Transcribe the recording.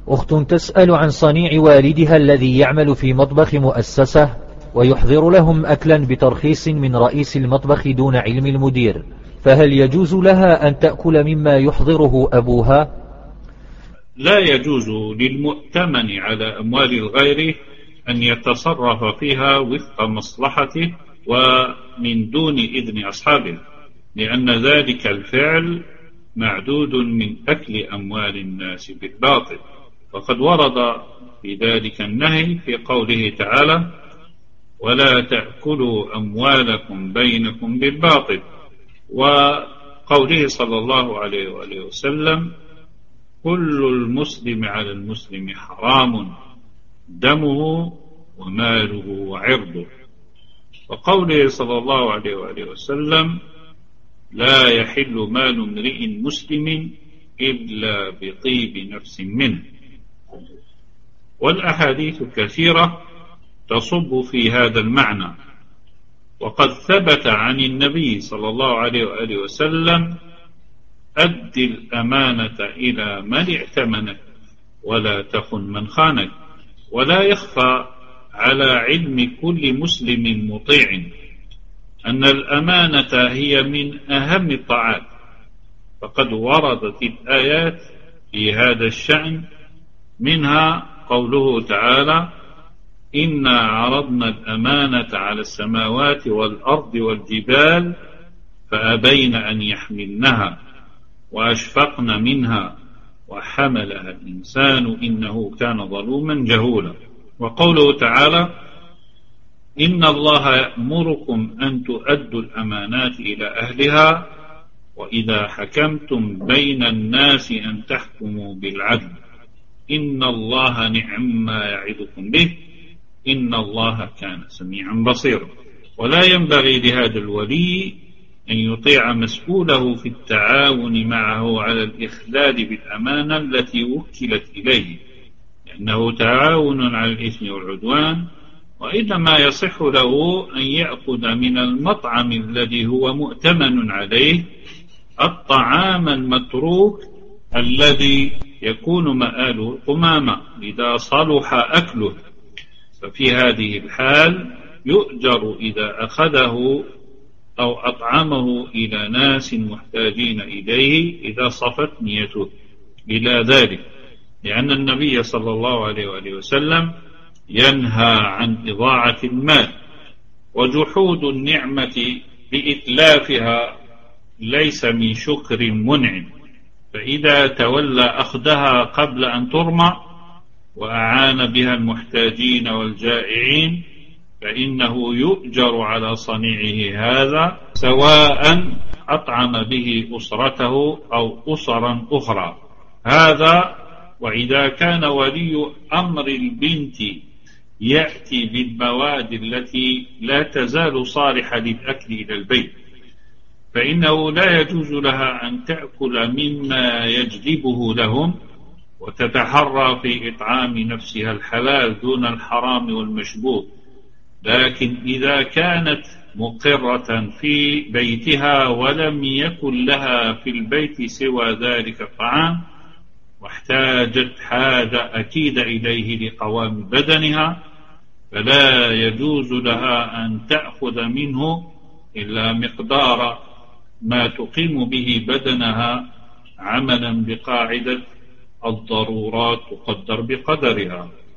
أخت تسأل عن صنيع والدها الذي يعمل في مطبخ مؤسسة ويحضر لهم أكلا بترخيص من رئيس المطبخ دون علم المدير، فهل يجوز لها أن تأكل مما يحضره أبوها؟ لا يجوز للمؤتمن على أموال الغير أن يتصرف فيها وفق مصلحته ومن دون إذن أصحابه، لأن ذلك الفعل معدود من أكل أموال الناس بالباطل، وقد ورد في ذلك النهي في قوله تعالى: ولا تأكلوا أموالكم بينكم بالباطل، وقوله صلى الله عليه وآله وسلم: كل المسلم على المسلم حرام دمه وماله وعرضه، وقوله صلى الله عليه وآله وسلم: لا يحل مال امرئ مسلم إلا بطيب نفس منه. والأحاديث كثيرة تصب في هذا المعنى، وقد ثبت عن النبي صلى الله عليه وآله وسلم: أد الأمانة إلى من ائتمنك ولا تخن من خانك. ولا يخفى على علم كل مسلم مطيع أن الأمانة هي من أهم الطاعات، فقد وردت الآيات في هذا الشأن، منها قوله تعالى: إنا عرضنا الأمانة على السماوات والأرض والجبال فأبين أن يحملنها وأشفقن منها وحملها الإنسان إنه كان ظلوما جهولا. وقوله تعالى: إن الله يأمركم أن تؤدوا الأمانات إلى أهلها وإذا حكمتم بين الناس أن تحكموا بالعدل إن الله نعم ما يعظكم به إن الله كان سميعا بصيرا. ولا ينبغي لهذا الولي أن يطيع مسؤوله في التعاون معه على الإخلال بالأمانة التي وكلت إليه، لأنه تعاون على الإثم والعدوان، وإنما يصح له أن يأخذ من المطعم الذي هو مؤتمن عليه الطعام المتروك الذي يكون مآله قمامة إذا صلح أكله، ففي هذه الحال يؤجر إذا أخذه أو أطعمه إلى ناس محتاجين إليه إذا صفت نيته إلى ذلك، لأن النبي صلى الله عليه وآله وسلم ينهى عن إضاعة المال، وجحود النعمة بإتلافها ليس من شكر منعم، فإذا تولى أخذها قبل أن ترمى وأعان بها المحتاجين والجائعين فإنه يؤجر على صنيعه هذا، سواء أطعم به أسرته أو أسرا أخرى. هذا وإذا كان ولي أمر البنت يأتي بالمواد التي لا تزال صالحة للأكل إلى البيت، فإنه لا يجوز لها أن تأكل مما يجلبه لهم وتتحرى في إطعام نفسها الحلال دون الحرام والمشبوه. لكن إذا كانت مقرة في بيتها ولم يكن لها في البيت سوى ذلك الطعام واحتاجت حاجة أكيدة إليه لقوام بدنها، فلا يجوز لها أن تأخذ منه إلا مقدار ما تقيم به بدنها، عملا بقاعدة الضرورات تقدر بقدرها.